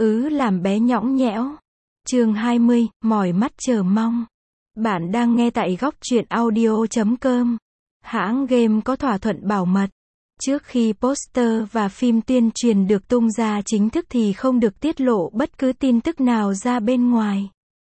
Làm bé nhõng nhẽo. Chương 20, mỏi mắt chờ mong. Bạn đang nghe tại góc truyện audio.com. Hãng game có thỏa thuận bảo mật. Trước khi poster và phim tuyên truyền được tung ra chính thức thì không được tiết lộ bất cứ tin tức nào ra bên ngoài.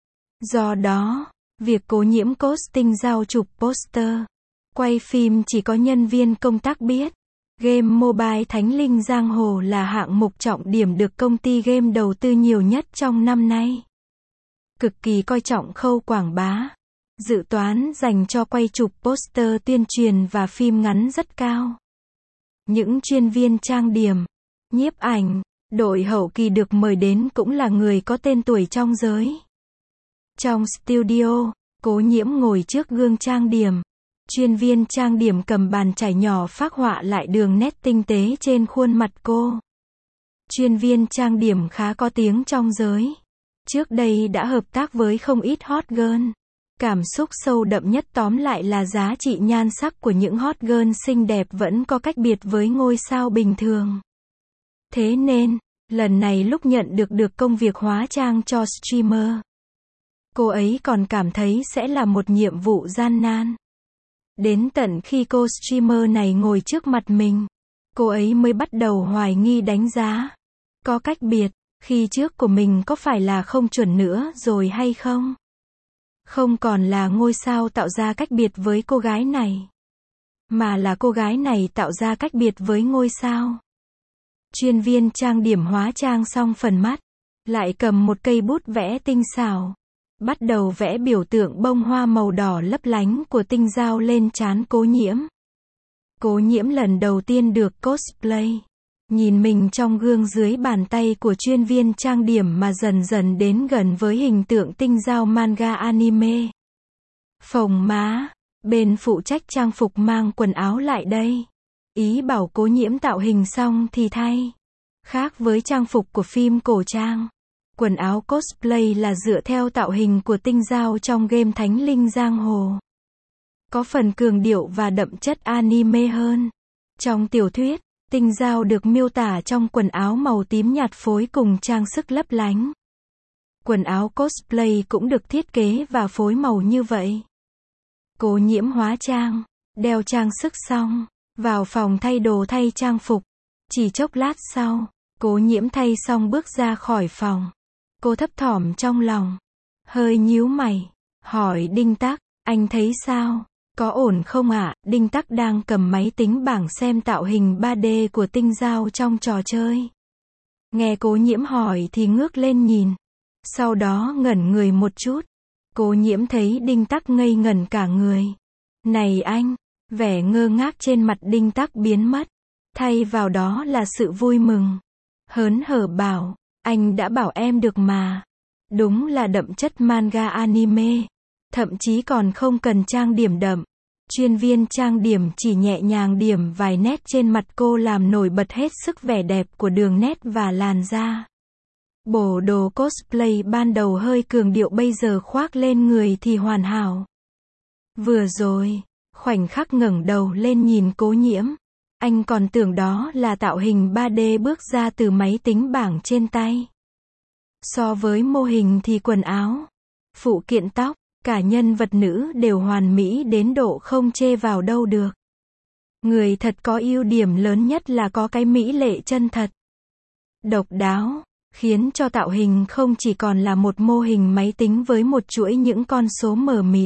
Do đó, việc Cố Nhiễm casting giao chụp poster, quay phim chỉ có nhân viên công tác biết. Game mobile Thánh Linh Giang Hồ là hạng mục trọng điểm được công ty game đầu tư nhiều nhất trong năm nay. Cực kỳ coi trọng khâu quảng bá. Dự toán dành cho quay chụp poster tuyên truyền và phim ngắn rất cao. Những chuyên viên trang điểm, nhiếp ảnh, đội hậu kỳ được mời đến cũng là người có tên tuổi trong giới. Trong studio, Cố Nhiễm ngồi trước gương trang điểm. Chuyên viên trang điểm cầm bàn chải nhỏ phác họa lại đường nét tinh tế trên khuôn mặt cô. Chuyên viên trang điểm khá có tiếng trong giới. Trước đây đã hợp tác với không ít hot girl. Cảm xúc sâu đậm nhất tóm lại là giá trị nhan sắc của những hot girl xinh đẹp vẫn có cách biệt với ngôi sao bình thường. Thế nên, lần này lúc nhận được công việc hóa trang cho streamer, cô ấy còn cảm thấy sẽ là một nhiệm vụ gian nan. Đến tận khi cô streamer này ngồi trước mặt mình, cô ấy mới bắt đầu hoài nghi đánh giá. Có cách biệt, khi trước của mình có phải là không chuẩn nữa rồi hay không? Không còn là ngôi sao tạo ra cách biệt với cô gái này, mà là cô gái này tạo ra cách biệt với ngôi sao. Chuyên viên trang điểm hóa trang xong phần mắt, lại cầm một cây bút vẽ tinh xảo. Bắt đầu vẽ biểu tượng bông hoa màu đỏ lấp lánh của tinh dao lên trán Cố Nhiễm. Cố Nhiễm lần đầu tiên được cosplay. Nhìn mình trong gương dưới bàn tay của chuyên viên trang điểm mà dần dần đến gần với hình tượng tinh dao manga anime. Phồng má, bên phụ trách trang phục mang quần áo lại đây. Ý bảo Cố Nhiễm tạo hình xong thì thay. Khác với trang phục của phim cổ trang, quần áo cosplay là dựa theo tạo hình của tinh dao trong game Thánh Linh Giang Hồ. Có phần cường điệu và đậm chất anime hơn. Trong tiểu thuyết, tinh dao được miêu tả trong quần áo màu tím nhạt phối cùng trang sức lấp lánh. Quần áo cosplay cũng được thiết kế và phối màu như vậy. Cố Nhiễm hóa trang, đeo trang sức xong, vào phòng thay đồ thay trang phục. Chỉ chốc lát sau, Cố Nhiễm thay xong bước ra khỏi phòng. Cô thấp thỏm trong lòng, hơi nhíu mày, hỏi Đinh Tắc, anh thấy sao? Có ổn không ạ? Đinh Tắc đang cầm máy tính bảng xem tạo hình 3D của tinh dao trong trò chơi. Nghe Cố Nhiễm hỏi thì ngước lên nhìn. Sau đó ngẩn người một chút. Cố Nhiễm thấy Đinh Tắc ngây ngẩn cả người. Này anh! Vẻ ngơ ngác trên mặt Đinh Tắc biến mất. Thay vào đó là sự vui mừng. Hớn hở bảo, anh đã bảo em được mà. Đúng là đậm chất manga anime. Thậm chí còn không cần trang điểm đậm. Chuyên viên trang điểm chỉ nhẹ nhàng điểm vài nét trên mặt cô làm nổi bật hết sức vẻ đẹp của đường nét và làn da. Bộ đồ cosplay ban đầu hơi cường điệu bây giờ khoác lên người thì hoàn hảo. Vừa rồi, khoảnh khắc ngẩng đầu lên nhìn Cố Nhiễm, anh còn tưởng đó là tạo hình 3D bước ra từ máy tính bảng trên tay. So với mô hình thì quần áo, phụ kiện tóc, cả nhân vật nữ đều hoàn mỹ đến độ không chê vào đâu được. Người thật có ưu điểm lớn nhất là có cái mỹ lệ chân thật, độc đáo, khiến cho tạo hình không chỉ còn là một mô hình máy tính với một chuỗi những con số mờ mịt,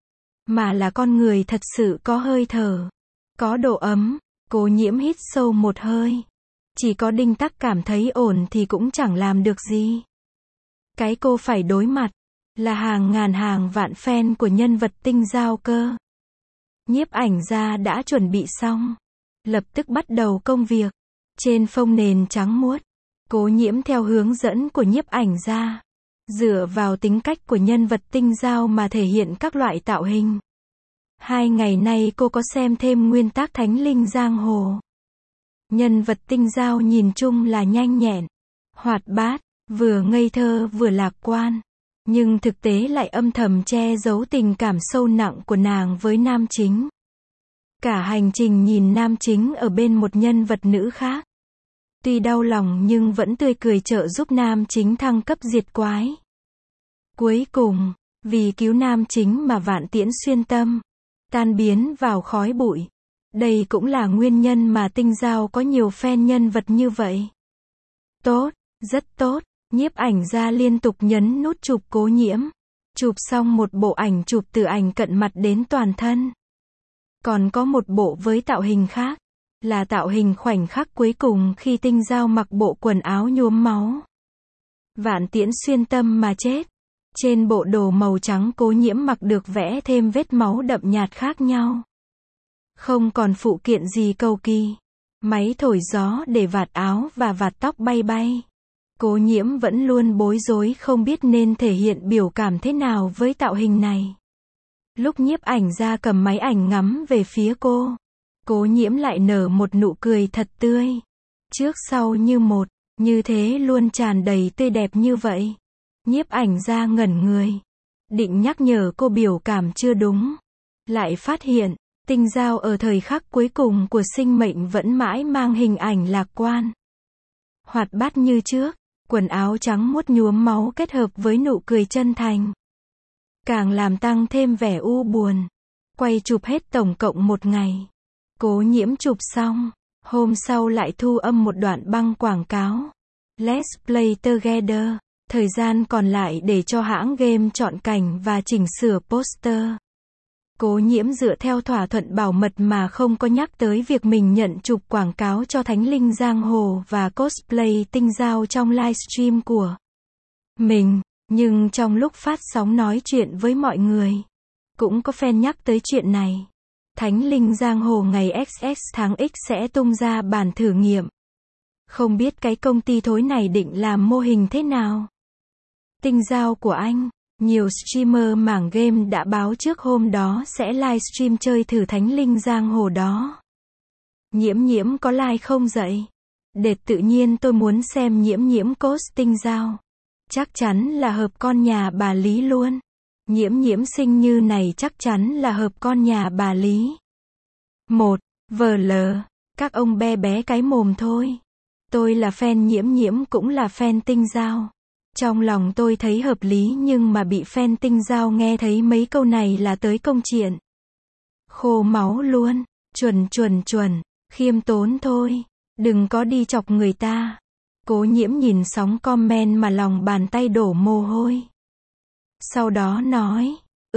mà là con người thật sự có hơi thở, có độ ấm. Cố Nhiễm hít sâu một hơi. Chỉ có Đinh Tắc cảm thấy ổn thì cũng chẳng làm được gì. Cái cô phải đối mặt là hàng ngàn hàng vạn fan của nhân vật tinh dao cơ. Nhiếp ảnh gia đã chuẩn bị xong, lập tức bắt đầu công việc. Trên phông nền trắng muốt, Cố Nhiễm theo hướng dẫn của nhiếp ảnh gia, dựa vào tính cách của nhân vật tinh dao mà thể hiện các loại tạo hình. 2 ngày nay cô có xem thêm nguyên tác Thánh Linh Giang Hồ. Nhân vật tinh dao nhìn chung là nhanh nhẹn, hoạt bát, vừa ngây thơ vừa lạc quan. Nhưng thực tế lại âm thầm che giấu tình cảm sâu nặng của nàng với nam chính. Cả hành trình nhìn nam chính ở bên một nhân vật nữ khác. Tuy đau lòng nhưng vẫn tươi cười trợ giúp nam chính thăng cấp diệt quái. Cuối cùng, vì cứu nam chính mà Vạn Tiễn xuyên tâm, tan biến vào khói bụi. Đây cũng là nguyên nhân mà Tinh Dao có nhiều fan nhân vật như vậy. Tốt, rất tốt. Nhiếp ảnh gia liên tục nhấn nút chụp Cố Nhiễm. Chụp xong một bộ ảnh chụp từ ảnh cận mặt đến toàn thân. Còn có một bộ với tạo hình khác, là tạo hình khoảnh khắc cuối cùng khi Tinh Dao mặc bộ quần áo nhuốm máu. Vạn Tiễn xuyên tâm mà chết. Trên bộ đồ màu trắng Cố Nhiễm mặc được vẽ thêm vết máu đậm nhạt khác nhau. Không còn phụ kiện gì cầu kỳ. Máy thổi gió để vạt áo và vạt tóc bay bay. Cố Nhiễm vẫn luôn bối rối không biết nên thể hiện biểu cảm thế nào với tạo hình này. Lúc nhiếp ảnh gia cầm máy ảnh ngắm về phía cô, Cố Nhiễm lại nở một nụ cười thật tươi. Trước sau như một, như thế luôn tràn đầy tươi đẹp như vậy. Nhiếp ảnh gia ngẩn người. Định nhắc nhở cô biểu cảm chưa đúng. Lại phát hiện, Tinh Dao ở thời khắc cuối cùng của sinh mệnh vẫn mãi mang hình ảnh lạc quan. Hoạt bát như trước, quần áo trắng muốt nhuốm máu kết hợp với nụ cười chân thành. Càng làm tăng thêm vẻ u buồn. Quay chụp hết tổng cộng 1 ngày. Cố Nhiễm chụp xong, hôm sau lại thu âm một đoạn băng quảng cáo. Let's Play Together. Thời gian còn lại để cho hãng game chọn cảnh và chỉnh sửa poster. Cố Nhiễm dựa theo thỏa thuận bảo mật mà không có nhắc tới việc mình nhận chụp quảng cáo cho Thánh Linh Giang Hồ và cosplay Tinh Dao trong livestream của mình. Nhưng trong lúc phát sóng nói chuyện với mọi người, cũng có fan nhắc tới chuyện này. Thánh Linh Giang Hồ ngày XX tháng X sẽ tung ra bản thử nghiệm. Không biết cái công ty thối này định làm mô hình thế nào? Tinh Dao của anh. Nhiều streamer mảng game đã báo trước hôm đó sẽ livestream chơi thử Thánh Linh Giang Hồ đó. Nhiễm có like không dậy? Đệt tự nhiên tôi muốn xem Nhiễm cos Tinh Dao. Chắc chắn là hợp con nhà bà Lý luôn. Nhiễm xinh như này chắc chắn là hợp con nhà bà Lý. 1. VL. Các ông be bé cái mồm thôi. Tôi là fan Nhiễm cũng là fan Tinh Dao. Trong lòng tôi thấy hợp lý nhưng mà bị fan Tinh Dao nghe thấy mấy câu này là tới công chuyện. Khô máu luôn. Chuẩn. Khiêm tốn thôi. Đừng có đi chọc người ta. Cố Nhiễm nhìn sóng comment mà lòng bàn tay đổ mồ hôi. Sau đó nói,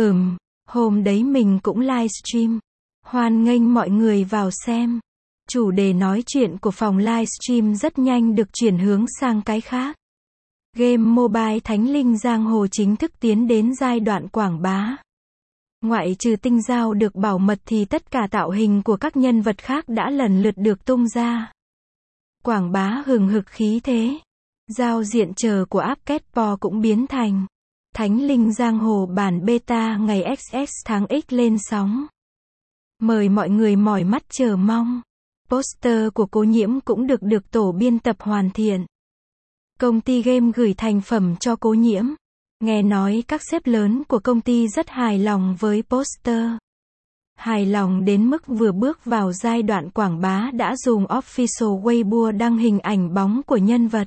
hôm đấy mình cũng livestream. Hoan nghênh mọi người vào xem. Chủ đề nói chuyện của phòng livestream rất nhanh được chuyển hướng sang cái khác. Game mobile Thánh Linh Giang Hồ chính thức tiến đến giai đoạn quảng bá. Ngoại trừ Tinh Dao được bảo mật thì tất cả tạo hình của các nhân vật khác đã lần lượt được tung ra. Quảng bá hừng hực khí thế. Giao diện chờ của app Catpo cũng biến thành Thánh Linh Giang Hồ bản beta ngày XX tháng X lên sóng. Mời mọi người mỏi mắt chờ mong. Poster của Cố Nhiễm cũng được tổ biên tập hoàn thiện. Công ty game gửi thành phẩm cho Cố Nhiễm. Nghe nói các sếp lớn của công ty rất hài lòng với poster. Hài lòng đến mức vừa bước vào giai đoạn quảng bá đã dùng official Weibo đăng hình ảnh bóng của nhân vật.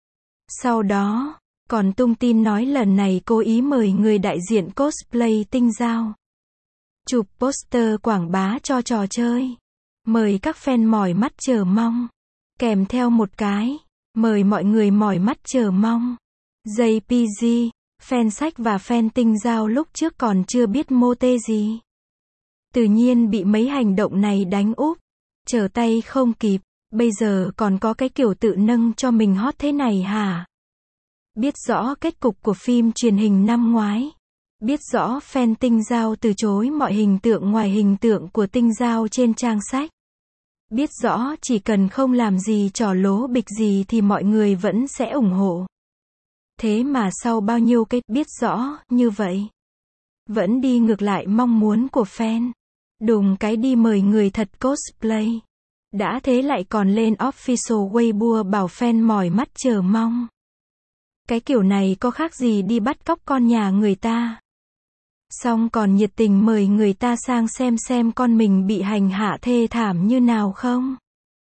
Sau đó, còn tung tin nói lần này cố ý mời người đại diện cosplay Tinh Dao. Chụp poster quảng bá cho trò chơi. Mời các fan mỏi mắt chờ mong. Kèm theo một cái. Mời mọi người mỏi mắt chờ mong. JPG, fan sách và fan Tinh Dao lúc trước còn chưa biết mô tê gì. Tự nhiên bị mấy hành động này đánh úp. Trở tay không kịp. Bây giờ còn có cái kiểu tự nâng cho mình hot thế này hả? Biết rõ kết cục của phim truyền hình năm ngoái. Biết rõ fan Tinh Dao từ chối mọi hình tượng ngoài hình tượng của Tinh Dao trên trang sách. Biết rõ chỉ cần không làm gì trò lố bịch gì thì mọi người vẫn sẽ ủng hộ. Thế mà sau bao nhiêu cái biết rõ như vậy, vẫn đi ngược lại mong muốn của fan. Đùng cái đi mời người thật cosplay. Đã thế lại còn lên official Weibo bảo fan mỏi mắt chờ mong. Cái kiểu này có khác gì đi bắt cóc con nhà người ta. Xong còn nhiệt tình mời người ta sang xem con mình bị hành hạ thê thảm như nào không?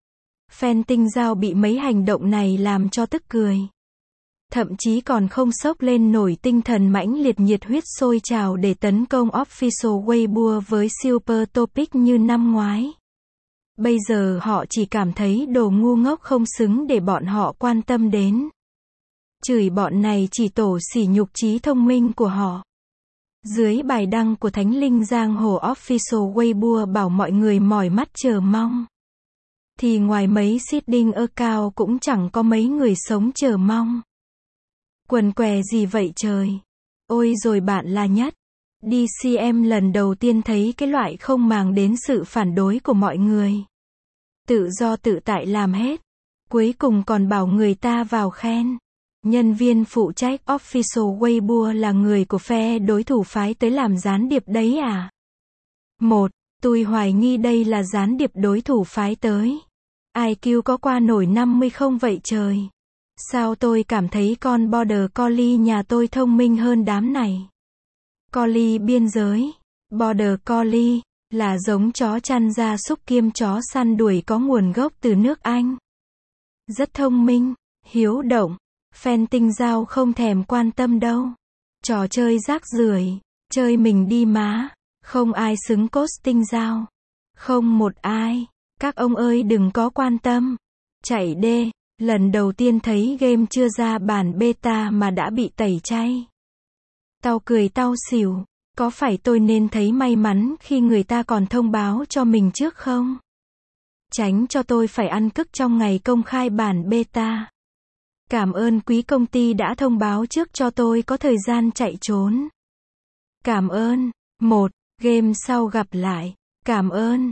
Fan Tinh Dao bị mấy hành động này làm cho tức cười. Thậm chí còn không xốc lên nổi tinh thần mãnh liệt nhiệt huyết sôi trào để tấn công official Weibo với Super Topic như năm ngoái. Bây giờ họ chỉ cảm thấy đồ ngu ngốc không xứng để bọn họ quan tâm đến. Chửi bọn này chỉ tổ sỉ nhục trí thông minh của họ. Dưới bài đăng của Thánh Linh Giang Hồ official Weibo bảo mọi người mỏi mắt chờ mong. Thì ngoài mấy seeding account cũng chẳng có mấy người sống chờ mong. Quần què gì vậy trời? Ôi rồi bạn là nhất. DCM lần đầu tiên thấy cái loại không màng đến sự phản đối của mọi người. Tự do tự tại làm hết. Cuối cùng còn bảo người ta vào khen. Nhân viên phụ trách official Weibo là người của phe đối thủ phái tới làm gián điệp đấy à? 1. Tôi hoài nghi đây là gián điệp đối thủ phái tới. IQ có qua nổi 50 không vậy trời? Sao tôi cảm thấy con Border Collie nhà tôi thông minh hơn đám này? Collie biên giới, Border Collie, là giống chó chăn gia súc kiêm chó săn đuổi có nguồn gốc từ nước Anh. Rất thông minh, hiếu động, fan Tinh Dao không thèm quan tâm đâu. Trò chơi rác rưởi, chơi mình đi má, không ai xứng cốt Tinh Dao. Không một ai, các ông ơi đừng có quan tâm. Chạy đê. Lần đầu tiên thấy game chưa ra bản beta mà đã bị tẩy chay. Tao cười tao xỉu, có phải tôi nên thấy may mắn khi người ta còn thông báo cho mình trước không? Tránh cho tôi phải ăn cức trong ngày công khai bản beta. Cảm ơn quý công ty đã thông báo trước cho tôi có thời gian chạy trốn. Cảm ơn. 1. Game sau gặp lại. Cảm ơn.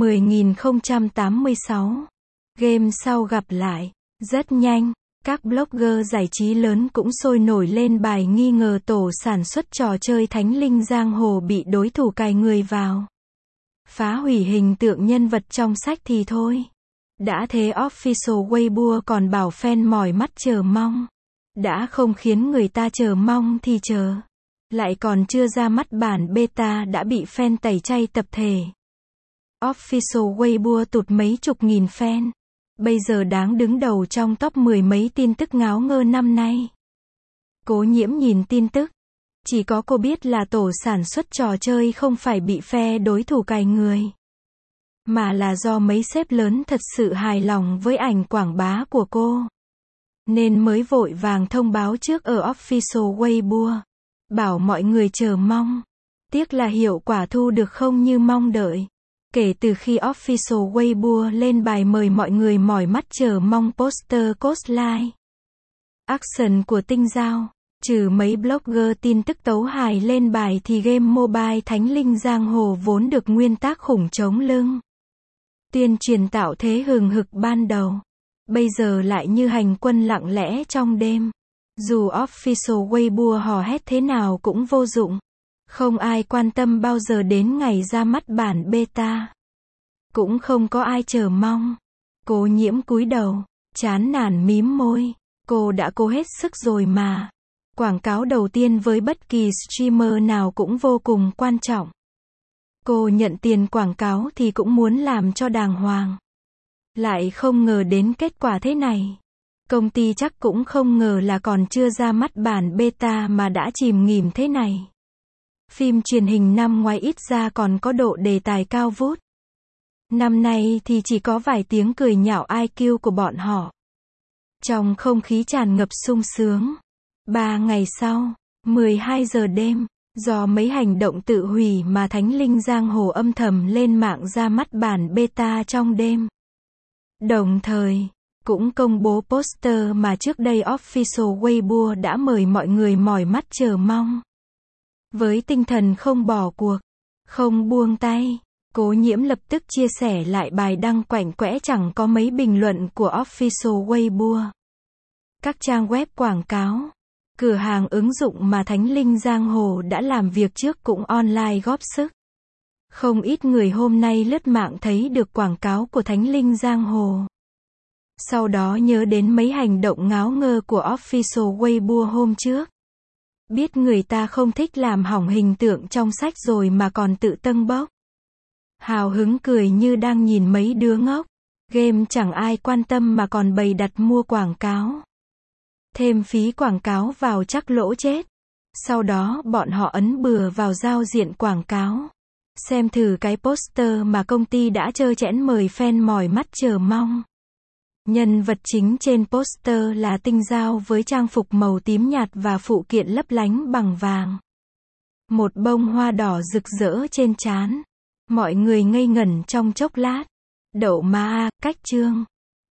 10.086. Game sau gặp lại. Rất nhanh, các blogger giải trí lớn cũng sôi nổi lên bài nghi ngờ tổ sản xuất trò chơi Thánh Linh Giang Hồ bị đối thủ cài người vào. Phá hủy hình tượng nhân vật trong sách thì thôi. Đã thế official Weibo còn bảo fan mỏi mắt chờ mong. Đã không khiến người ta chờ mong thì chờ. Lại còn chưa ra mắt bản beta đã bị fan tẩy chay tập thể. Official Weibo tụt mấy chục nghìn fan. Bây giờ đáng đứng đầu trong top 10 mấy tin tức ngáo ngơ năm nay. Cố Nhiễm nhìn tin tức. Chỉ có cô biết là tổ sản xuất trò chơi không phải bị phe đối thủ cài người. Mà là do mấy sếp lớn thật sự hài lòng với ảnh quảng bá của cô. Nên mới vội vàng thông báo trước ở official Weibo. Bảo mọi người chờ mong. Tiếc là hiệu quả thu được không như mong đợi. Kể từ khi official Weibo lên bài mời mọi người mỏi mắt chờ mong poster Coastline Action của Tinh Dao, trừ mấy blogger tin tức tấu hài lên bài thì game mobile Thánh Linh Giang Hồ vốn được nguyên tác khủng chống lưng. Tuyên truyền tạo thế hừng hực ban đầu. Bây giờ lại như hành quân lặng lẽ trong đêm. Dù official Weibo hò hét thế nào cũng vô dụng. Không ai quan tâm bao giờ đến ngày ra mắt bản beta. Cũng không có ai chờ mong. Cố Nhiễm cúi đầu, chán nản mím môi. Cô đã cố hết sức rồi mà. Quảng cáo đầu tiên với bất kỳ streamer nào cũng vô cùng quan trọng. Cô nhận tiền quảng cáo thì cũng muốn làm cho đàng hoàng. Lại không ngờ đến kết quả thế này. Công ty chắc cũng không ngờ là còn chưa ra mắt bản beta mà đã chìm nghỉm thế này. Phim truyền hình năm ngoái ít ra còn có độ đề tài cao vút. Năm nay thì chỉ có vài tiếng cười nhạo IQ của bọn họ. Trong không khí tràn ngập sung sướng. 3 ngày sau, 12 giờ đêm, do mấy hành động tự hủy mà Thánh Linh Giang Hồ âm thầm lên mạng ra mắt bản beta trong đêm. Đồng thời, cũng công bố poster mà trước đây official Weibo đã mời mọi người mỏi mắt chờ mong. Với tinh thần không bỏ cuộc, không buông tay, Cố Nhiễm lập tức chia sẻ lại bài đăng quạnh quẽ chẳng có mấy bình luận của official Weibo. Các trang web quảng cáo, cửa hàng ứng dụng mà Thánh Linh Giang Hồ đã làm việc trước cũng online góp sức. Không ít người hôm nay lướt mạng thấy được quảng cáo của Thánh Linh Giang Hồ. Sau đó nhớ đến mấy hành động ngáo ngơ của official Weibo hôm trước. Biết người ta không thích làm hỏng hình tượng trong sách rồi mà còn tự tâng bốc. Hào hứng cười như đang nhìn mấy đứa ngốc. Game chẳng ai quan tâm mà còn bày đặt mua quảng cáo. Thêm phí quảng cáo vào chắc lỗ chết. Sau đó bọn họ ấn bừa vào giao diện quảng cáo. Xem thử cái poster mà công ty đã trơ trẽn mời fan mỏi mắt chờ mong. Nhân vật chính trên poster là Tinh Giao với trang phục màu tím nhạt và phụ kiện lấp lánh bằng vàng. Một bông hoa đỏ rực rỡ trên trán. Mọi người ngây ngẩn trong chốc lát. Đậu má a, cách chương.